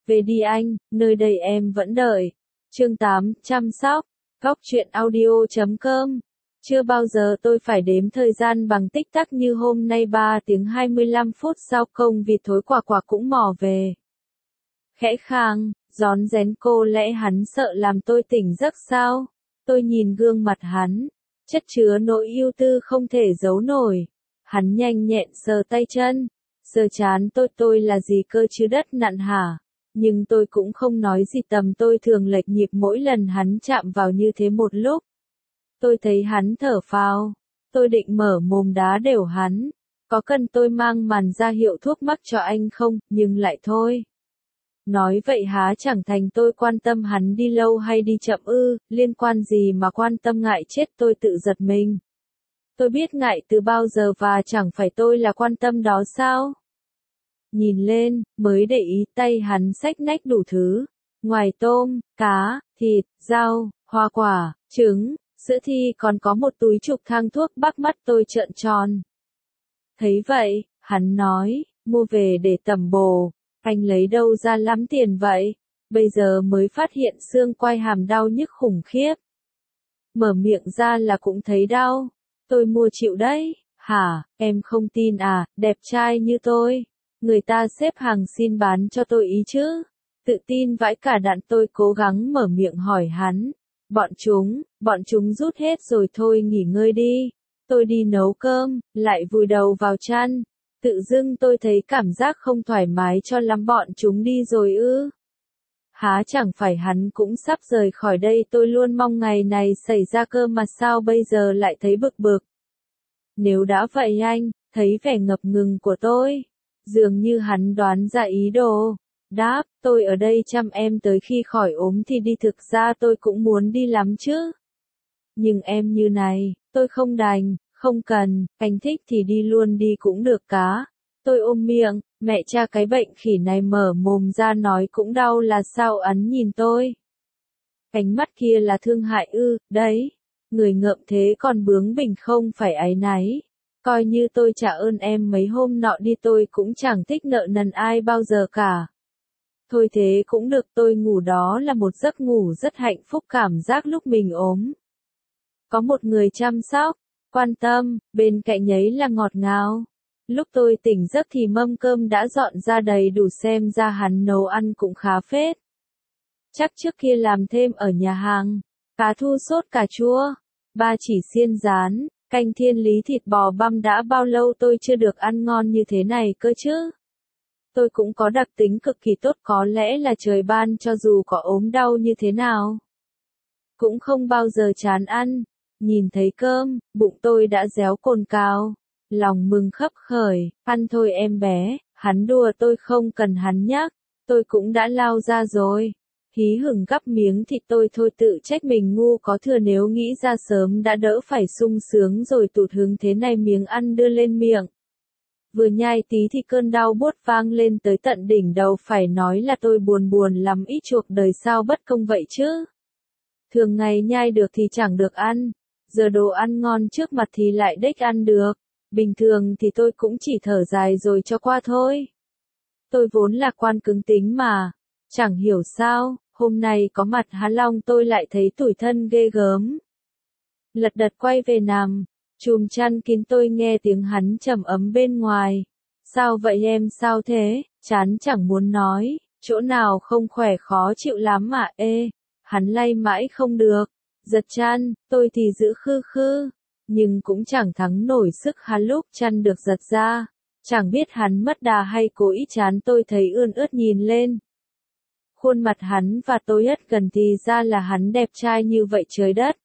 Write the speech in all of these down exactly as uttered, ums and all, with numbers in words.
Về đi anh, nơi đây em vẫn đợi. Chương tám, chăm sóc. Góc truyện audio chấm com. Chưa bao giờ tôi phải đếm thời gian bằng tích tắc như hôm nay ba tiếng hai mươi lăm phút sau công việc thối quả quả cũng mò về. Khẽ khàng, rón rén cô lẽ hắn sợ làm tôi tỉnh giấc sao? Tôi nhìn gương mặt hắn, chất chứa nỗi ưu tư không thể giấu nổi. Hắn nhanh nhẹn sờ tay chân, sờ chán tôi tôi là gì cơ chứ đất nặn hả? Nhưng tôi cũng không nói gì tầm tôi thường lệch nhịp mỗi lần hắn chạm vào như thế một lúc. Tôi thấy hắn thở phào, tôi định mở mồm đá đều hắn. Có cần tôi mang màn ra hiệu thuốc mắc cho anh không, nhưng lại thôi. Nói vậy há chẳng thành tôi quan tâm hắn đi lâu hay đi chậm ư, liên quan gì mà quan tâm ngại chết tôi tự giật mình. Tôi biết ngại từ bao giờ và chẳng phải tôi là quan tâm đó sao? Nhìn lên, mới để ý tay hắn xách nách đủ thứ. Ngoài tôm, cá, thịt, rau, hoa quả, trứng, sữa thì còn có một túi trục thang thuốc bắt mắt tôi trợn tròn. Thấy vậy, hắn nói, mua về để tẩm bổ. Anh lấy đâu ra lắm tiền vậy? Bây giờ mới phát hiện xương quai hàm đau nhức khủng khiếp. Mở miệng ra là cũng thấy đau. Tôi mua chịu đấy. Hả, em không tin à, đẹp trai như tôi. Người ta xếp hàng xin bán cho tôi ý chứ. Tự tin vãi cả đạn tôi cố gắng mở miệng hỏi hắn. Bọn chúng, bọn chúng rút hết rồi thôi nghỉ ngơi đi. Tôi đi nấu cơm, lại vùi đầu vào chăn. Tự dưng tôi thấy cảm giác không thoải mái cho lắm bọn chúng đi rồi ư. Há chẳng phải hắn cũng sắp rời khỏi đây tôi luôn mong ngày này xảy ra cơ mà sao bây giờ lại thấy bực bực. Nếu đã vậy anh, thấy vẻ ngập ngừng của tôi. Dường như hắn đoán ra ý đồ. Đáp, tôi ở đây chăm em tới khi khỏi ốm thì đi thực ra tôi cũng muốn đi lắm chứ. Nhưng em như này, tôi không đành. Không cần, anh thích thì đi luôn đi cũng được cá. Tôi ôm miệng, mẹ cha cái bệnh khỉ này mở mồm ra nói cũng đau là sao ấn nhìn tôi. Ánh mắt kia là thương hại ư, đấy. Người ngợm thế còn bướng bỉnh không phải áy náy. Coi như tôi trả ơn em mấy hôm nọ đi tôi cũng chẳng thích nợ nần ai bao giờ cả. Thôi thế cũng được tôi ngủ đó là một giấc ngủ rất hạnh phúc cảm giác lúc mình ốm. Có một người chăm sóc. Quan tâm, bên cạnh ấy là ngọt ngào. Lúc tôi tỉnh giấc thì mâm cơm đã dọn ra đầy đủ xem ra hắn nấu ăn cũng khá phết. Chắc trước kia làm thêm ở nhà hàng. Cá thu sốt cà chua, ba chỉ xiên rán, canh thiên lý thịt bò băm đã bao lâu tôi chưa được ăn ngon như thế này cơ chứ. Tôi cũng có đặc tính cực kỳ tốt có lẽ là trời ban cho dù có ốm đau như thế nào. Cũng không bao giờ chán ăn. Nhìn thấy cơm, bụng tôi đã réo cồn cào. Lòng mừng khấp khởi, ăn thôi em bé, hắn đùa tôi không cần hắn nhắc. Tôi cũng đã lao ra rồi. Hí hửng gắp miếng thịt tôi thôi tự trách mình ngu có thừa nếu nghĩ ra sớm đã đỡ phải sung sướng rồi tụt hứng thế này miếng ăn đưa lên miệng. Vừa nhai tí thì cơn đau buốt vang lên tới tận đỉnh đầu phải nói là tôi buồn buồn lắm ít chuộc đời sao bất công vậy chứ. Thường ngày nhai được thì chẳng được ăn. Giờ đồ ăn ngon trước mặt thì lại đếch ăn được. Bình thường thì tôi cũng chỉ thở dài rồi cho qua thôi. Tôi vốn lạc quan cứng tính mà. Chẳng hiểu sao, hôm nay có mặt Há Long tôi lại thấy tủi thân ghê gớm. Lật đật quay về nằm. Chùm chăn kín tôi nghe tiếng hắn trầm ấm bên ngoài. Sao vậy em sao thế, chán chẳng muốn nói. Chỗ nào không khỏe khó chịu lắm mà ê. Hắn lay mãi không được. Giật chăn, tôi thì giữ khư khư, nhưng cũng chẳng thắng nổi sức hắn lúc chăn được giật ra. Chẳng biết hắn mất đà hay cố ý chán tôi thấy ươn ướt nhìn lên. Khuôn mặt hắn và tôi ất gần thì ra là hắn đẹp trai như vậy trời đất.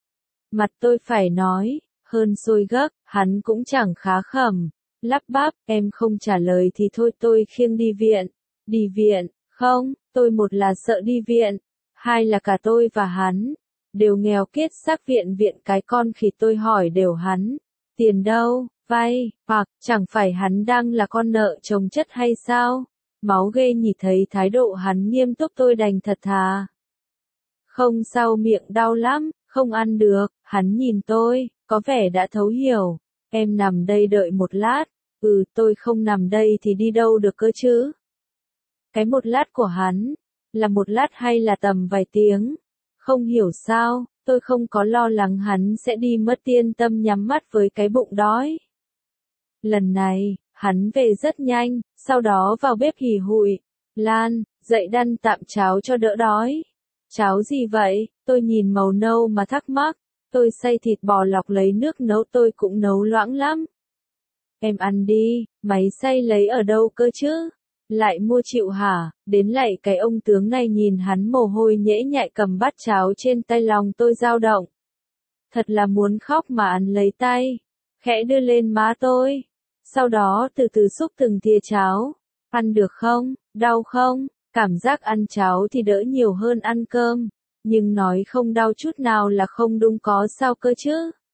Mặt tôi phải nói, hơn sôi gấc, hắn cũng chẳng khá khẩm. Lắp bắp, em không trả lời thì thôi tôi khiêng đi viện. Đi viện, không, tôi một là sợ đi viện, hai là cả tôi và hắn đều nghèo kiết xác viện viện cái con khỉ tôi hỏi đều hắn. Tiền đâu, vay, hoặc, chẳng phải hắn đang là con nợ chồng chất hay sao? Máu ghê nhỉ thấy thái độ hắn nghiêm túc tôi đành thật thà. Không sao miệng đau lắm, không ăn được, hắn nhìn tôi, có vẻ đã thấu hiểu. Em nằm đây đợi một lát, ừ tôi không nằm đây thì đi đâu được cơ chứ? Cái một lát của hắn, là một lát hay là tầm vài tiếng? Không hiểu sao, tôi không có lo lắng hắn sẽ đi mất yên tâm nhắm mắt với cái bụng đói. Lần này, hắn về rất nhanh, sau đó vào bếp hì hụi. Lan, dậy đăn tạm cháo cho đỡ đói. Cháo gì vậy? Tôi nhìn màu nâu mà thắc mắc. Tôi xay thịt bò lọc lấy nước nấu, tôi cũng nấu loãng lắm. Em ăn đi, máy xay lấy ở đâu cơ chứ? Lại mua chịu hả? Đến lại cái ông tướng này, nhìn hắn mồ hôi nhễ nhại cầm bát cháo trên tay, lòng tôi dao động. Thật là muốn khóc mà ăn lấy tay. Khẽ đưa lên má tôi. Sau đó từ từ xúc từng thìa cháo. Ăn được không? Đau không? Cảm giác ăn cháo thì đỡ nhiều hơn ăn cơm. Nhưng nói không đau chút nào là không đúng, có sao cơ chứ?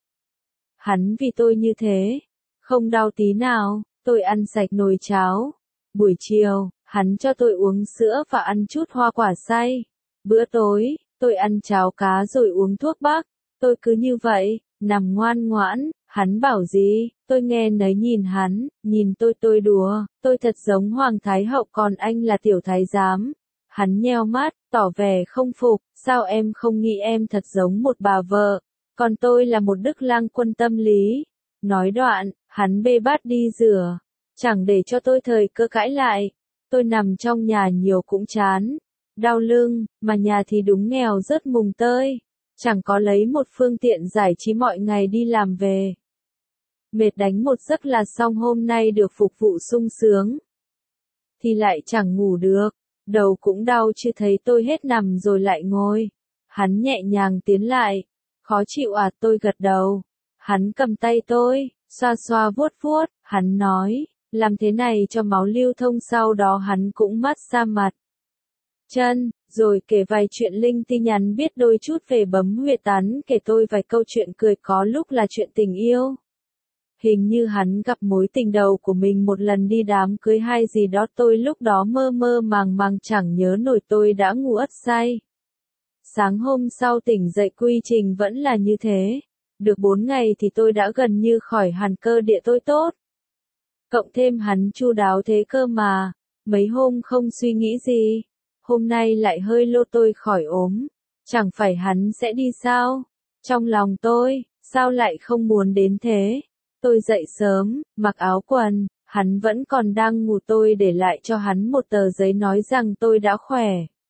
Hắn vì tôi như thế. Không đau tí nào. Tôi ăn sạch nồi cháo. Buổi chiều, hắn cho tôi uống sữa và ăn chút hoa quả xay. Bữa tối, tôi ăn cháo cá rồi uống thuốc bắc. Tôi cứ như vậy, nằm ngoan ngoãn. Hắn bảo gì, tôi nghe nấy, nhìn hắn, nhìn tôi tôi đùa, tôi thật giống Hoàng Thái Hậu còn anh là tiểu thái giám. Hắn nheo mắt, tỏ vẻ không phục, sao em không nghĩ em thật giống một bà vợ, còn tôi là một đức lang quân tâm lý. Nói đoạn, hắn bê bát đi rửa, chẳng để cho tôi thời cơ cãi lại. Tôi nằm trong nhà nhiều cũng chán, đau lưng, mà nhà thì đúng nghèo rớt mùng tơi, chẳng có lấy một phương tiện giải trí mọi ngày đi làm về. Mệt đánh một giấc là xong, hôm nay được phục vụ sung sướng. Thì lại chẳng ngủ được, đầu cũng đau chứ, thấy tôi hết nằm rồi lại ngồi. Hắn nhẹ nhàng tiến lại, khó chịu à? Tôi gật đầu. Hắn cầm tay tôi, xoa xoa vuốt vuốt, hắn nói, làm thế này cho máu lưu thông, sau đó hắn cũng massage mặt, chân, rồi kể vài chuyện linh tinh, nhắn biết đôi chút về bấm huyệt tán, kể tôi vài câu chuyện cười, có lúc là chuyện tình yêu. Hình như hắn gặp mối tình đầu của mình một lần đi đám cưới hay gì đó, tôi lúc đó mơ mơ màng màng chẳng nhớ nổi, tôi đã ngủ ất say. Sáng hôm sau tỉnh dậy quy trình vẫn là như thế. Được bốn ngày thì tôi đã gần như khỏi hẳn, cơ địa tôi tốt. Cộng thêm hắn chu đáo thế cơ mà, mấy hôm không suy nghĩ gì. Hôm nay lại hơi lô, tôi khỏi ốm. Chẳng phải hắn sẽ đi sao? Trong lòng tôi, sao lại không muốn đến thế? Tôi dậy sớm, mặc áo quần, hắn vẫn còn đang ngủ, tôi để lại cho hắn một tờ giấy nói rằng tôi đã khỏe.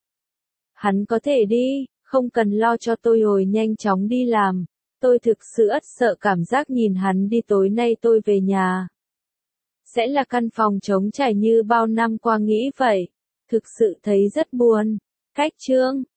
Hắn có thể đi, không cần lo cho tôi, rồi nhanh chóng đi làm. Tôi thực sự ất sợ cảm giác nhìn hắn đi. Tối nay tôi về nhà. Sẽ là căn phòng trống trải như bao năm qua, nghĩ vậy. Thực sự thấy rất buồn. Cách chương